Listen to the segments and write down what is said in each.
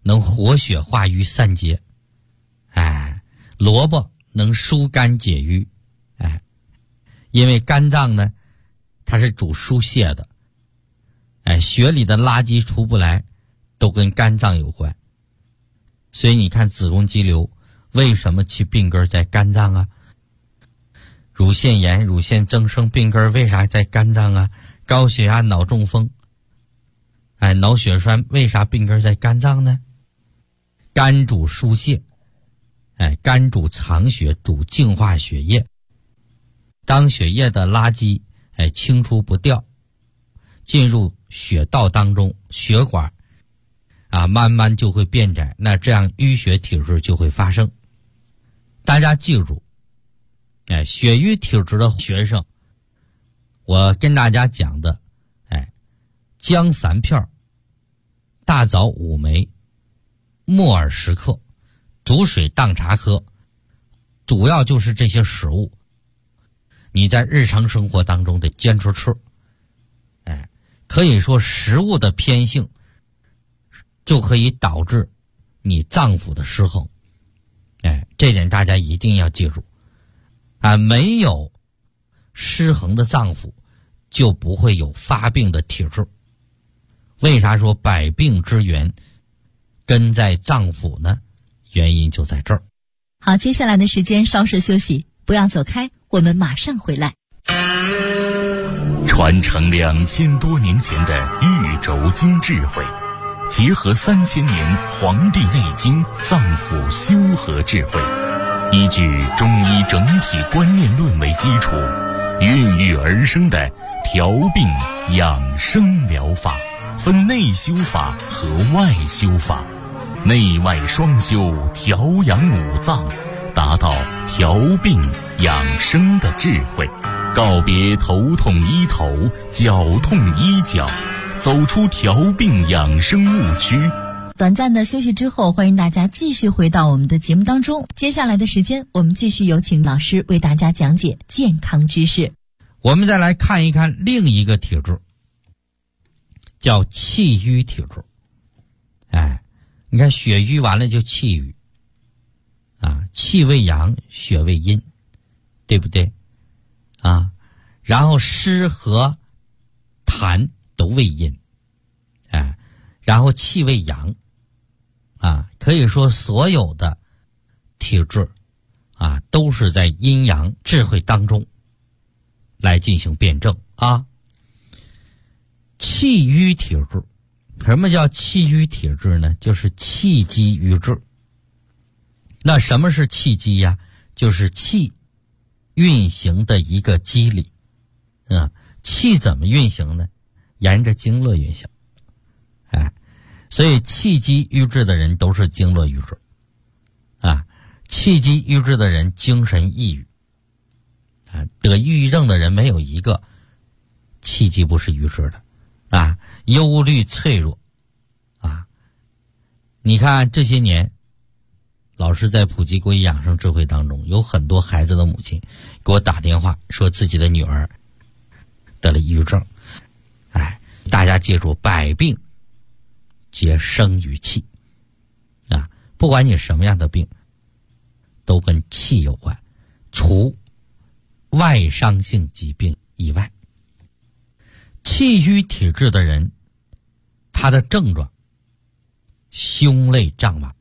能活血化瘀散结，萝卜能疏肝解郁，因为肝脏呢它是主疏泄的，血里的垃圾出不来都跟肝脏有关。所以你看子宫肌瘤为什么其病根在肝脏啊？乳腺炎、乳腺增生病根为啥在肝脏啊？高血压、脑中风，脑血栓为啥病根在肝脏呢？肝主疏泄，肝主藏血，主净化血液。当血液的垃圾清除不掉，进入血道当中，血管慢慢就会变窄，那这样淤血体质就会发生。大家记住，血瘀体质的学生，我跟大家讲的，姜3片，大枣5枚，木耳10克，煮水当茶喝，主要就是这些食物，你在日常生活当中得坚持吃。可以说食物的偏性就可以导致你脏腑的失衡，这点大家一定要记住，没有失衡的脏腑就不会有发病的体质。为啥说百病之源根在脏腑呢？原因就在这儿。 好，接下来的时间稍事休息，不要走开，我们马上回来。 传承2000多年前的玉轴经智慧，结合3000年《黄帝内经》脏腑修和智慧，依据中医整体观念论为基础，孕育而生的调病养生疗法，分内修法和外修法，内外双修，调养五脏，达到调病养生的智慧，告别头痛医头，脚痛医脚，走出调病养生误区。 短暂的休息之后，欢迎大家继续回到我们的节目当中。接下来的时间，我们继续有请老师为大家讲解健康知识。 我们再来看一看另一个体质，叫气瘀体质。你看血瘀完了就气瘀，气为阳，血为阴，对不对？然后湿和痰都为阴，然后气为阳，可以说所有的体质都是在阴阳智慧当中来进行辩证气瘀体质，什么叫气瘀体质呢？就是气机瘀滞。那什么是气机呀？就是气运行的一个机理。气怎么运行呢？沿着经络运行。所以气机瘀滞的人都是经络瘀滞。气机瘀滞的人精神抑郁。得抑郁症的人没有一个气机不是瘀滞的。忧虑脆弱。你看这些年老师在普及国医养生智慧当中，有很多孩子的母亲给我打电话说自己的女儿得了抑郁症。大家记住，百病皆生于气。不管你什么样的病都跟气有关，除外伤性疾病以外。气瘀体质的人，他的症状胸肋胀满，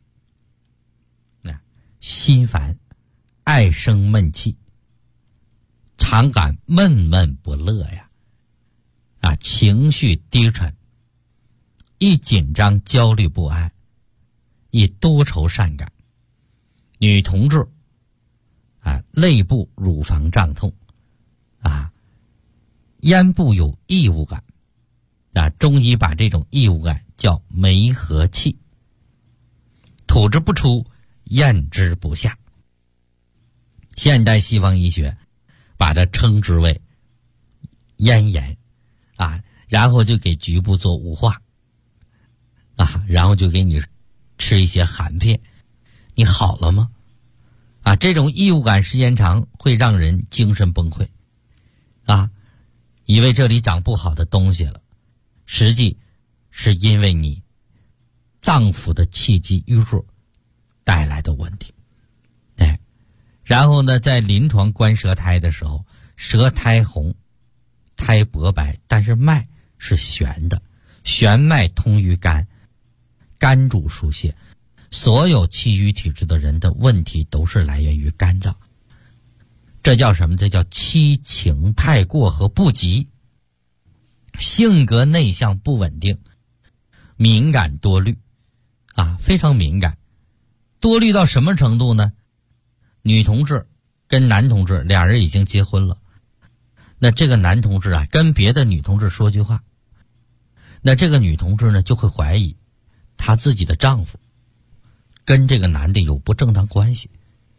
心烦，爱生闷气，常感闷闷不乐呀，情绪低沉，易紧张焦虑不安，易多愁善感。女同志肋部乳房胀痛，咽部有异物感，中医把这种异物感叫梅核气，吐之不出，咽之不下。现代西方医学把它称之为咽炎然后就给局部做雾化然后就给你吃一些含片，你好了吗？这种异物感时间长会让人精神崩溃以为这里长不好的东西了，实际是因为你脏腑的气机瘀滞带来的问题。然后呢，在临床观舌苔的时候，舌苔红，苔薄白，但是脉是悬的，悬脉通于肝，肝主疏泄，所有气郁体质的人的问题都是来源于肝脏。这叫什么？这叫七情太过和不及，性格内向不稳定，敏感多虑非常敏感。多虑到什么程度呢？女同志跟男同志俩人已经结婚了，那这个男同志跟别的女同志说句话，那这个女同志呢就会怀疑她自己的丈夫跟这个男的有不正当关系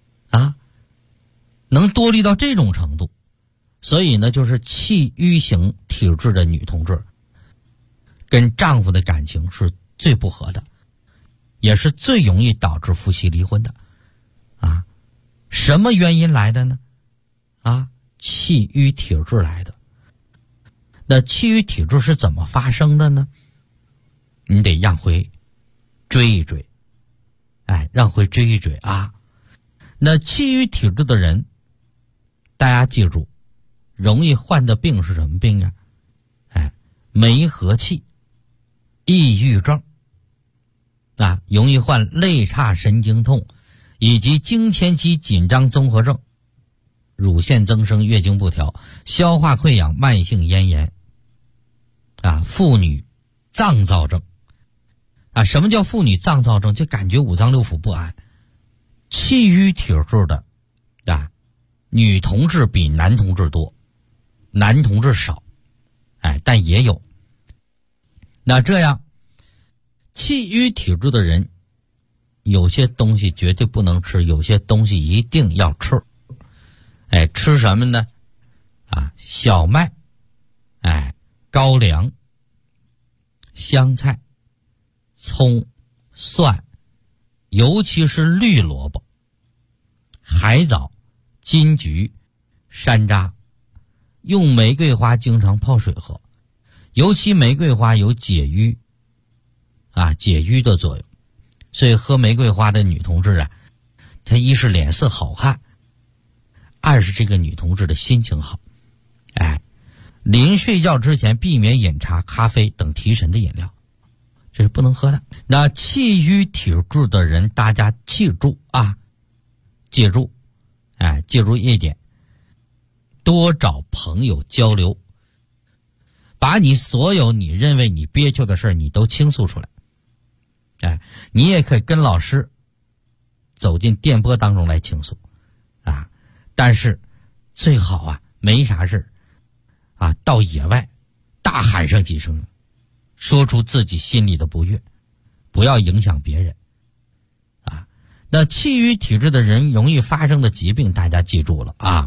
能多虑到这种程度。所以呢，就是气郁型体质的女同志跟丈夫的感情是最不合的，也是最容易导致夫妻离婚的什么原因来的呢？气郁体质来的。那气郁体质是怎么发生的呢？你得让回追一追，让回追一追那气郁体质的人，大家记住，容易患的病是什么病梅核气、抑郁症容易患肋叉神经痛以及经前期紧张综合症、乳腺增生、月经不调、消化溃疡、慢性咽炎妇女脏躁症什么叫妇女脏躁症？就感觉五脏六腑不安。气郁体质的女同志比男同志多，男同志少但也有。那这样气郁体质的人，有些东西绝对不能吃，有些东西一定要吃。吃什么呢？小麦，高粱、香菜、葱、蒜，尤其是绿萝卜、海藻、金桔、山楂，用玫瑰花经常泡水喝，尤其玫瑰花有解郁解郁的作用。所以喝玫瑰花的女同志她一是脸色好看，二是这个女同志的心情好。临睡觉之前避免饮茶、咖啡等提神的饮料，这是不能喝的。那气郁体质的人，大家记住记住一点，多找朋友交流，把你所有你认为你憋屈的事你都倾诉出来。你也可以跟老师走进电波当中来倾诉但是最好没啥事到野外大喊上几声，说出自己心里的不悦，不要影响别人那气郁体质的人容易发生的疾病，大家记住了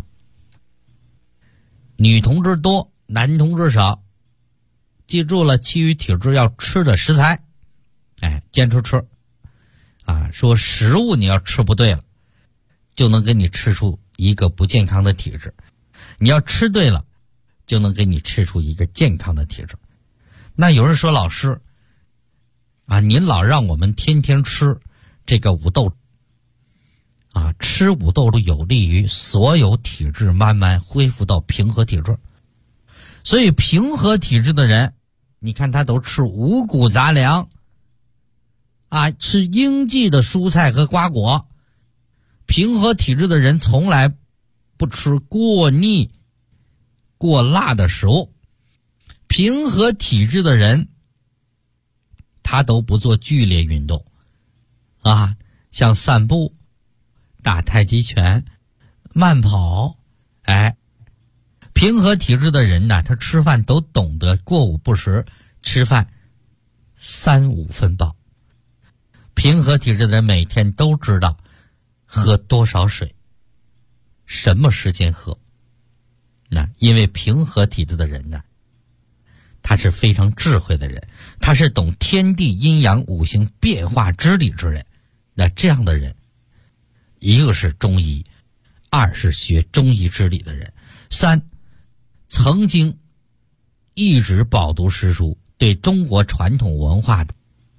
女同志多，男同志少。记住了，气郁体质要吃的食材坚持吃说食物你要吃不对了，就能给你吃出一个不健康的体质，你要吃对了，就能给你吃出一个健康的体质。那有人说，老师您老让我们天天吃这个五豆吃五豆有利于所有体质慢慢恢复到平和体质。所以平和体质的人，你看他都吃五谷杂粮吃应季的蔬菜和瓜果。平和体质的人从来不吃过腻过辣的食物。平和体质的人他都不做剧烈运动像散步、打太极拳、慢跑平和体质的人他吃饭都懂得过午不食，吃饭3-5分饱。平和体质的人每天都知道喝多少水，什么时间喝。因为平和体质的人他是非常智慧的人，他是懂天地阴阳五行变化之理之人。那这样的人，一个是中医，二是学中医之理的人，三曾经一直饱读诗书，对中国传统文化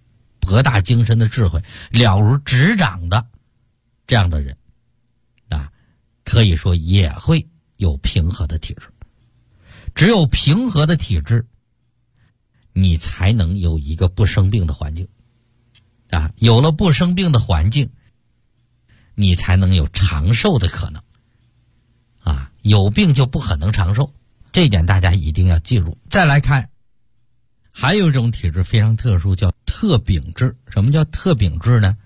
博大精深的智慧，了如指掌的这样的人啊，可以说也会有平和的体质。只有平和的体质，你才能有一个不生病的环境啊，有了不生病的环境，你才能有长寿的可能啊，有病就不可能长寿，这一点大家一定要记住。再来看，还有一种体质非常特殊，叫特禀质。什么叫特禀质呢？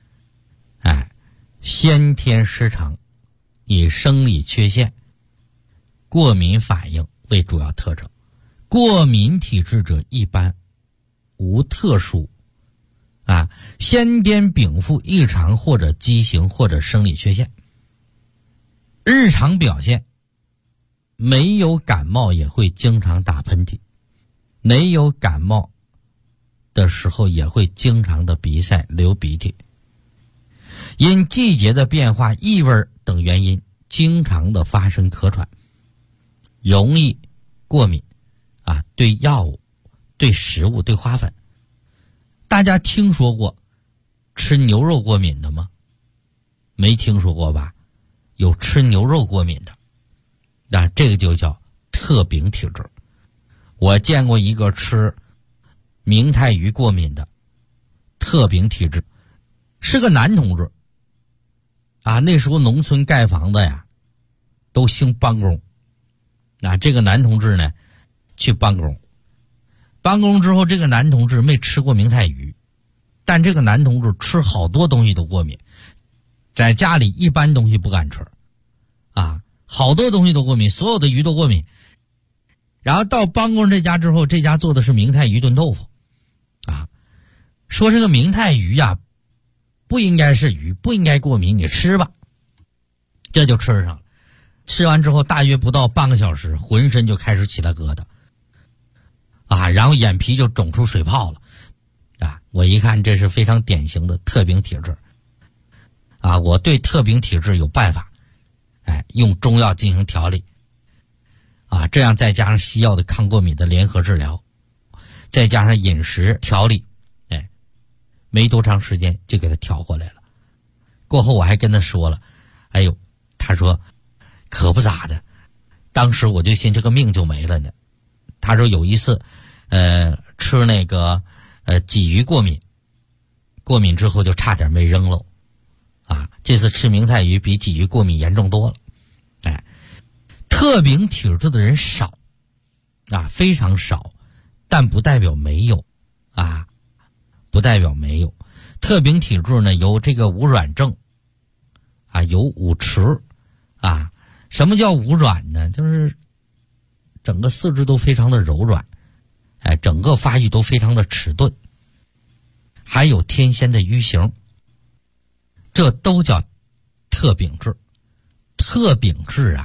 先天失常，以生理缺陷、过敏反应为主要特征。过敏体质者一般无特殊先天禀赋异常或者畸形或者生理缺陷。日常表现没有感冒也会经常打喷嚏，没有感冒的时候也会经常的鼻塞流鼻涕，因季节的变化、异味等原因经常的发生咳喘，容易过敏对药物、对食物、对花粉。大家听说过吃牛肉过敏的吗？没听说过吧？有吃牛肉过敏的这个就叫特禀体质。我见过一个吃明太鱼过敏的特禀体质，是个男同志那时候农村盖房子呀都兴帮工这个男同志呢去帮工之后，这个男同志没吃过明太鱼，但这个男同志吃好多东西都过敏，在家里一般东西不敢吃好多东西都过敏，所有的鱼都过敏。然后到帮工这家之后，这家做的是明太鱼炖豆腐说这个明太鱼不应该是鱼，不应该过敏，你吃吧。这就吃上了。吃完之后大约不到半个小时，浑身就开始起了疙瘩然后眼皮就肿出水泡了我一看这是非常典型的特禀体质我对特禀体质有办法用中药进行调理这样再加上西药的抗过敏的联合治疗，再加上饮食调理没多长时间就给他调过来了。过后我还跟他说了，他说可不咋的，当时我就信这个命就没了呢。他说有一次吃那个鲫鱼过敏之后就差点没扔了这次吃明太鱼比鲫鱼过敏严重多了。特禀体质的人少非常少，但不代表没有不代表没有。特禀体质呢有这个无软症有五迟什么叫无软呢？就是整个四肢都非常的柔软整个发育都非常的迟钝，还有天仙的瘀形，这都叫特禀质。特禀质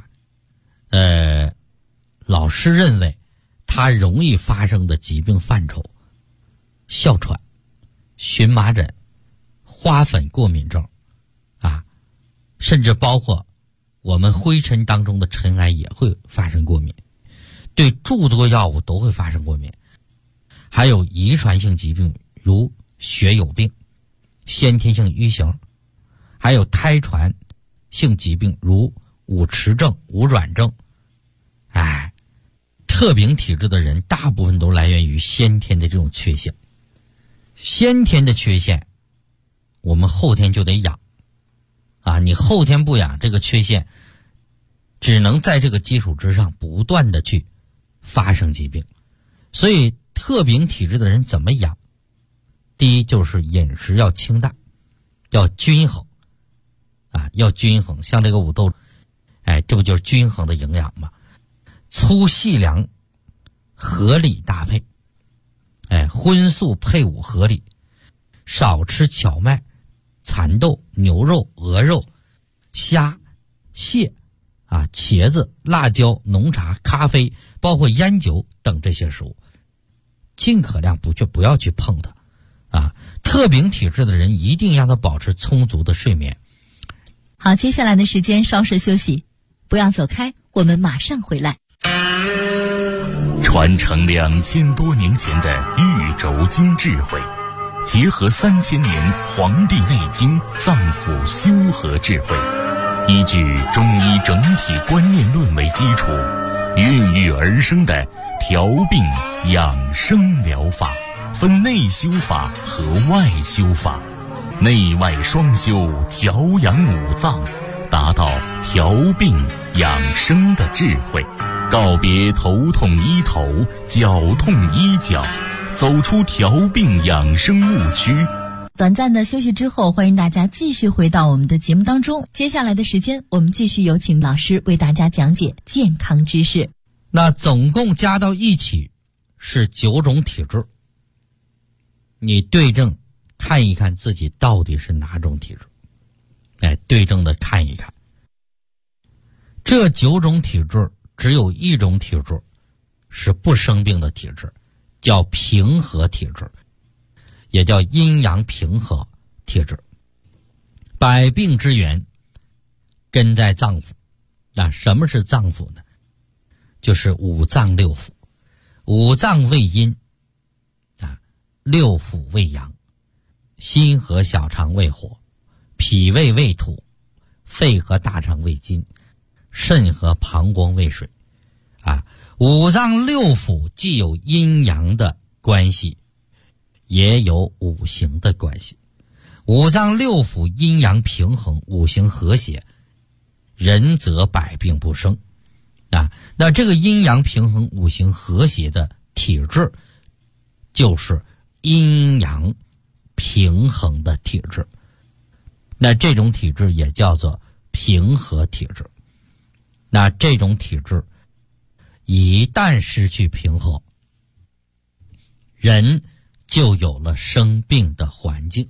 老师认为它容易发生的疾病范畴：哮喘、荨麻疹、花粉过敏症甚至包括我们灰尘当中的尘埃也会发生过敏，对诸多药物都会发生过敏。还有遗传性疾病如血友病、先天性瘀形，还有胎传性疾病如五迟症、无软症。特禀体质的人大部分都来源于先天的这种缺陷。先天的缺陷我们后天就得养你后天不养，这个缺陷只能在这个基础之上不断的去发生疾病。所以特禀体质的人怎么养？第一就是饮食要清淡，要均衡要均衡。像这个五豆这不就是均衡的营养吗？粗细粮合理搭配荤素配伍合理，少吃荞麦、蚕豆、牛肉、鹅肉、虾、蟹茄子、辣椒、浓茶、咖啡，包括烟酒等这些食物，尽可量不要去碰它特禀体质的人一定让他保持充足的睡眠。 好，接下来的时间稍事休息，不要走开，我们马上回来。 传承2000多年前的玉轴经智慧， 结合3000年《黄帝内经》脏腑修和智慧，依据中医整体观念论为基础，孕育而生的调病养生疗法，分内修法和外修法，内外双修，调养五脏，达到调病养生的智慧，告别头痛医头，脚痛医脚，走出调病养生误区。 短暂的休息之后，欢迎大家继续回到我们的节目当中。接下来的时间，我们继续有请老师为大家讲解健康知识。 那总共加到一起是9种体质，你对症看一看自己到底是哪种体质，对症的看一看。这9种体质只有一种体质是不生病的体质，叫平和体质，也叫阴阳平和体质。百病之源根在脏腑。那什么是脏腑呢？就是五脏六腑。五脏为阴，六腑为阳，心和小肠为火，脾胃为土，肺和大肠为金，肾和膀胱为水。五脏六腑既有阴阳的关系，也有五行的关系。五脏六腑阴阳平衡，五行和谐，人则百病不生。那这个阴阳平衡、五行和谐的体质，就是阴阳平衡的体质。那这种体质也叫做平和体质。那这种体质一旦失去平和，人就有了生病的环境。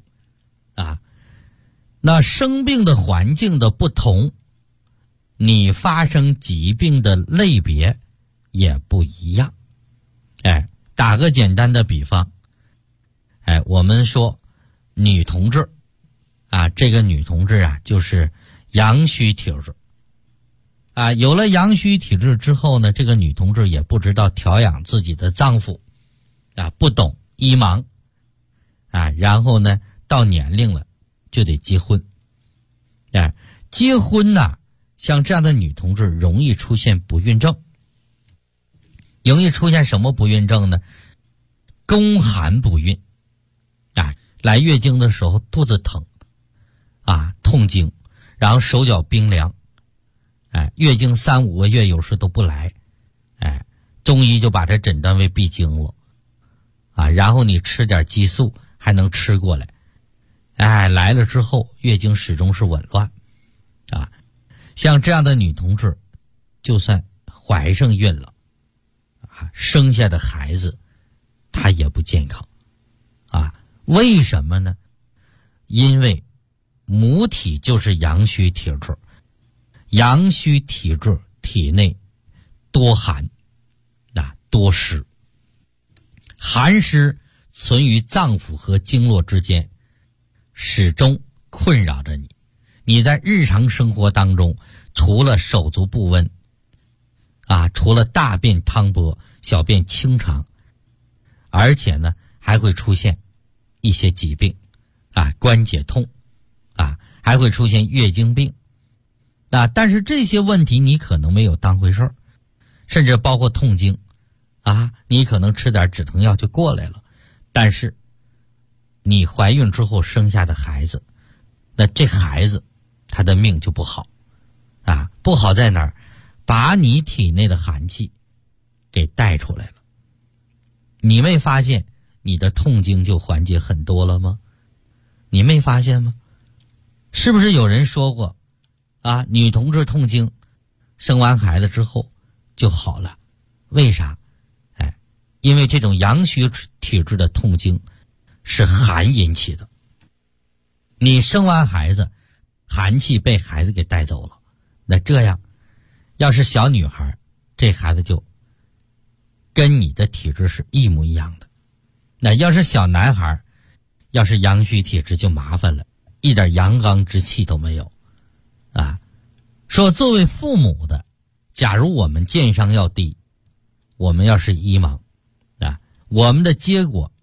那生病的环境的不同，你发生疾病的类别也不一样。打个简单的比方，我们说女同志这个女同志就是阳虚体质。有了阳虚体质之后呢，这个女同志也不知道调养自己的脏腑，不懂医盲，然后呢，到年龄了就得结婚。结婚呢，像这样的女同志容易出现不孕症。容易出现什么不孕症呢？宫寒不孕。来月经的时候肚子疼，痛经，然后手脚冰凉。月经3、5个月有时都不来。中医就把它诊断为闭经了。然后你吃点激素还能吃过来。来了之后月经始终是紊乱。像这样的女同志，就算怀上孕了，生下的孩子她也不健康。为什么呢？因为母体就是阳虚体质，阳虚体质体内多寒，多湿，寒湿存于脏腑和经络之间，始终困扰着你。你在日常生活当中，除了手足不温，除了大便汤薄、小便清长，而且呢还会出现一些疾病，关节痛，还会出现月经病。但是这些问题你可能没有当回事儿，甚至包括痛经，你可能吃点止疼药就过来了。但是你怀孕之后生下的孩子，那这孩子他的命就不好。不好在哪儿？把你体内的寒气给带出来了。你没发现你的痛经就缓解很多了吗？你没发现吗？是不是有人说过女同志痛经生完孩子之后就好了？为啥？因为这种阳虚体质的痛经是寒引起的。你生完孩子，寒气被孩子给带走了，那这样要是小女孩，这孩子就跟你的体质是一模一样的。那要是小男孩，要是阳虚体质就麻烦了，一点阳刚之气都没有。说作为父母的，假如我们健商要低，我们要是医盲，我们的结果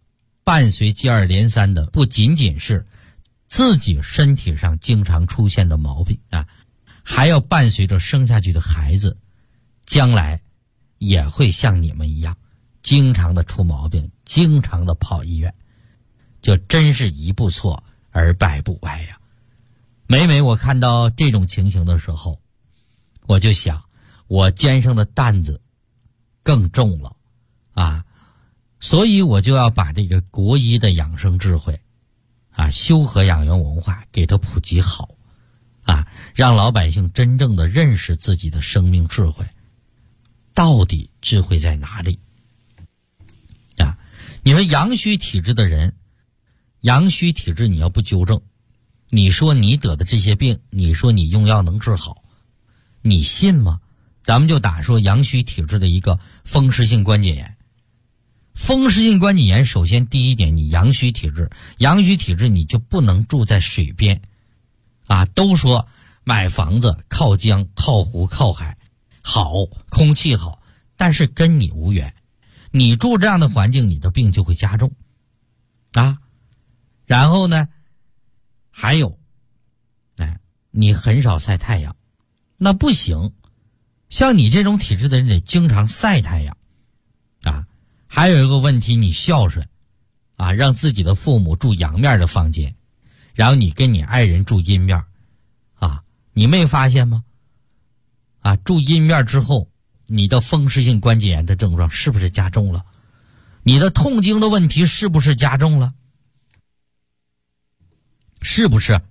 伴随接二连三的不仅仅是自己身体上经常出现的毛病啊，还要伴随着生下去的孩子将来也会像你们一样经常的出毛病，经常的跑医院，就真是一步错而百步歪呀。每每我看到这种情形的时候，我就想我肩上的担子更重了啊，所以我就要把这个国医的养生智慧啊，修和养元文化给它普及好啊，让老百姓真正的认识自己的生命智慧，到底智慧在哪里啊？你说阳虚体质的人，阳虚体质你要不纠正，你说你得的这些病，你说你用药能治好，你信吗？咱们就打说阳虚体质的一个风湿性关节炎。风湿性关节炎首先第一点，你阳虚体质，阳虚体质你就不能住在水边啊。都说买房子靠江靠湖靠海好，空气好，但是跟你无缘，你住这样的环境，你的病就会加重啊。然后呢还有你很少晒太阳，那不行，像你这种体质的人得经常晒太阳啊。还有一个问题，你孝顺啊，让自己的父母住阳面的房间，然后你跟你爱人住阴面啊，你没发现吗？啊，住阴面之后，你的风湿性关节炎的症状是不是加重了？你的痛经的问题是不是加重了？是不是？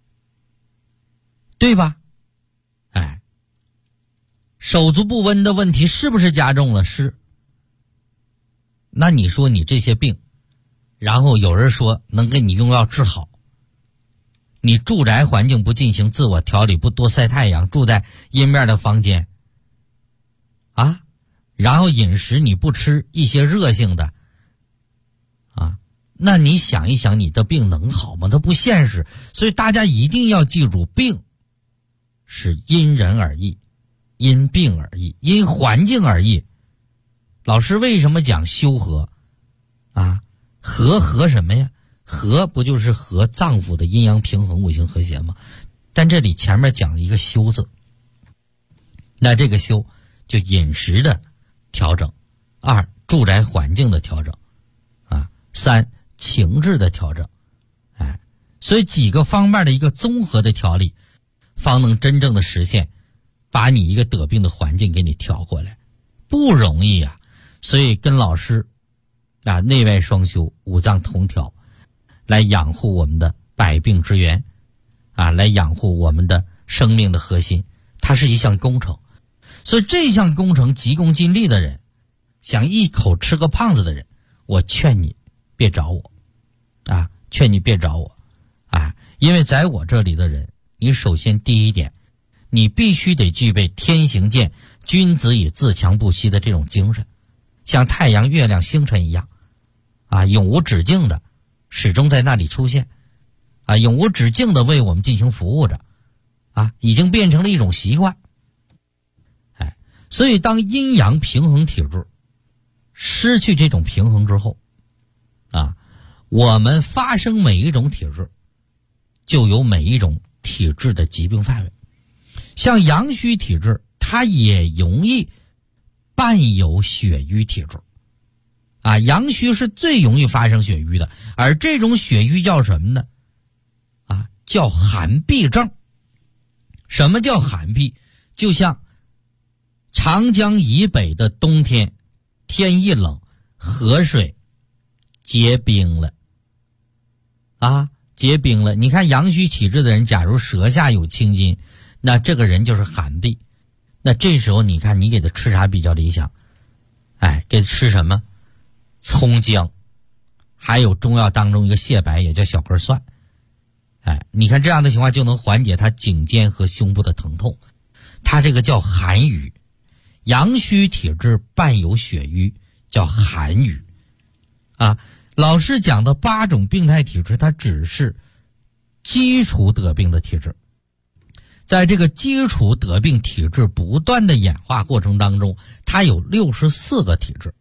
对吧？哎，手足不温的问题是不是加重了？是。那你说你这些病，然后有人说能给你用药治好，你住宅环境不进行自我调理，不多晒太阳，住在阴面的房间啊，然后饮食你不吃一些热性的啊，那你想一想，你的病能好吗？它不现实。所以大家一定要记住，病是因人而异，因病而异，因环境而异。老师为什么讲修和啊？和什么呀？和不就是和脏腑的阴阳平衡、五行和谐吗？但这里前面讲一个修字，那这个修就饮食的调整，二住宅环境的调整啊，三情志的调整，哎，所以几个方面的一个综合的调理，方能真正的实现把你一个得病的环境给你调过来，不容易啊。所以跟老师啊，内外双修，五脏同调，来养护我们的百病之源啊，来养护我们的生命的核心，它是一项工程。所以这项工程急功近利的人，想一口吃个胖子的人，我劝你别找我啊，劝你别找我啊，因为在我这里的人，你首先第一点，你必须得具备天行健，君子以自强不息的这种精神，像太阳、月亮、星辰一样啊，永无止境的始终在那里出现啊，永无止境的为我们进行服务着啊，已经变成了一种习惯。哎，所以当阴阳平衡体质失去这种平衡之后啊，我们发生每一种体质就有每一种体质的疾病范围。像阳虚体质，它也容易伴有血瘀体质啊，阳虚是最容易发生血瘀的，而这种血瘀叫什么呢？啊，叫寒痹症。什么叫寒痹？就像长江以北的冬天，天一冷，河水结冰了啊，结冰了。你看阳虚体质的人，假如舌下有青筋，那这个人就是寒痹。那这时候你看你给他吃啥比较理想？哎，给他吃什么？葱姜，还有中药当中一个蟹白，也叫小根蒜。哎，你看这样的情况就能缓解他颈肩和胸部的疼痛。他这个叫寒瘀，阳虚体质伴有血瘀，叫寒瘀啊。老师讲的8种病态体质，它只是基础得病的体质。在这个基础得病体质不断的演化过程当中，它有64个体质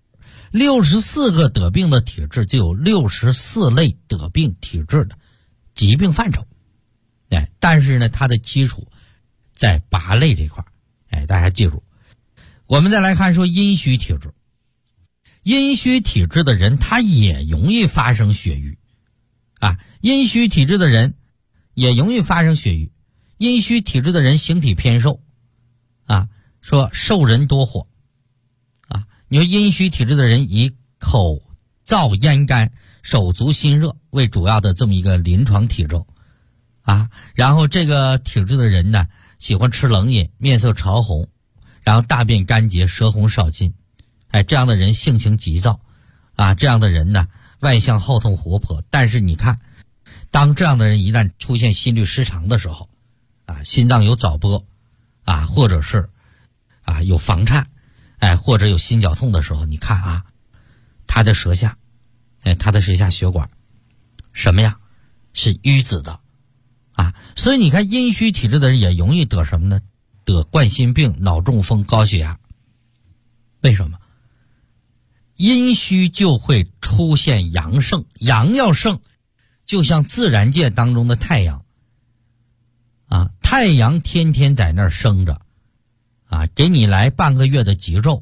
64个得病的体质就有64类得病体质的疾病范畴。但是呢，它的基础在8类这块。大家记住。我们再来看说阴虚体质。阴虚体质的人他也容易发生血瘀阴虚体质的人也容易发生血瘀。阴虚体质的人形体偏瘦说瘦人多火你说阴虚体质的人以口燥咽干手足心热为主要的这么一个临床体征然后这个体质的人呢喜欢吃冷饮，面色潮红，然后大便干结，舌红少津。这样的人性情急躁这样的人呢外向好动活泼。但是你看，当这样的人一旦出现心律失常的时候心脏有早搏或者是有房颤或者有心绞痛的时候，你看他的舌下血管什么呀？是淤紫的所以你看阴虚体质的人也容易得什么呢？得冠心病、脑中风、高血压。为什么？阴虚就会出现阳盛，阳要盛就像自然界当中的太阳太阳天天在那儿生着给你来半个月的极肉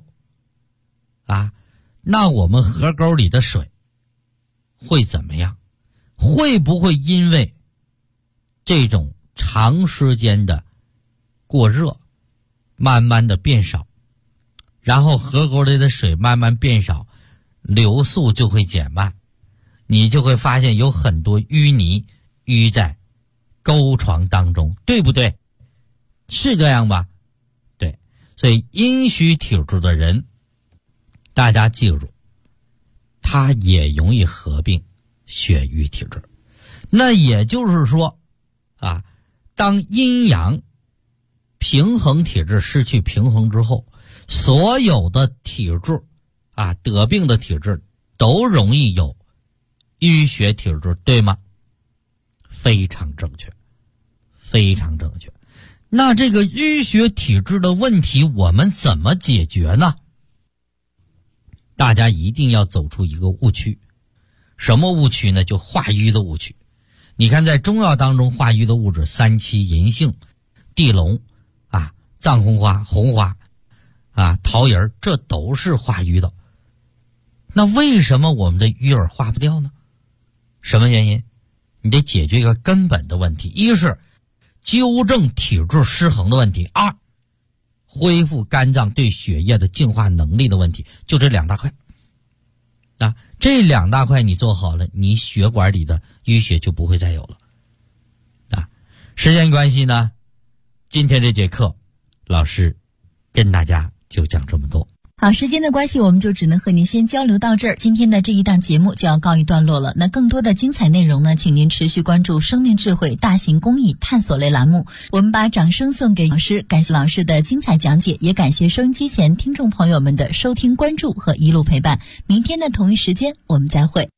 那我们河沟里的水会怎么样？会不会因为这种长时间的过热慢慢的变少，然后河沟里的水慢慢变少，流速就会减慢，你就会发现有很多淤泥淤在沟床当中，对不对？是这样吧？对。所以阴虚体质的人，大家记住，他也容易合并血瘀体质。那也就是说当阴阳平衡体质失去平衡之后，所有的体质得病的体质都容易有淤血体质，对吗？非常正确，非常正确。那这个淤血体质的问题我们怎么解决呢？大家一定要走出一个误区。什么误区呢？就化瘀的误区。你看在中药当中化瘀的物质，三七、银杏、地龙藏红花、红花桃仁，这都是化瘀的。那为什么我们的瘀儿化不掉呢？什么原因？你得解决一个根本的问题，一是纠正体质失衡的问题，二恢复肝脏对血液的净化能力的问题，就这2大块这2大块你做好了，你血管里的淤血就不会再有了时间关系呢，今天这节课老师跟大家就讲这么多。 好，时间的关系，我们就只能和您先交流到这儿。今天的这一档节目就要告一段落了。那更多的精彩内容呢，请您持续关注生命智慧大型公益探索类栏目。我们把掌声送给老师，感谢老师的精彩讲解，也感谢收音机前听众朋友们的收听关注和一路陪伴。明天的同一时间我们再会。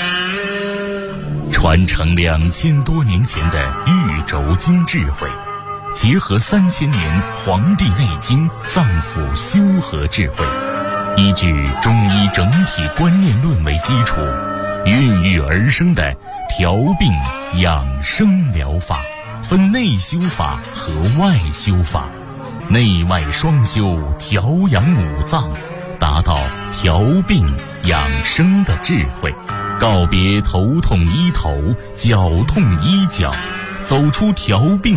传承2000多年前的玉轴经智慧，结合3000年《黄帝内经》脏腑修和智慧，依据中医整体观念论为基础，孕育而生的调病养生疗法，分内修法和外修法，内外双修，调养五脏，达到调病养生的智慧，告别头痛医头，脚痛医脚，走出调病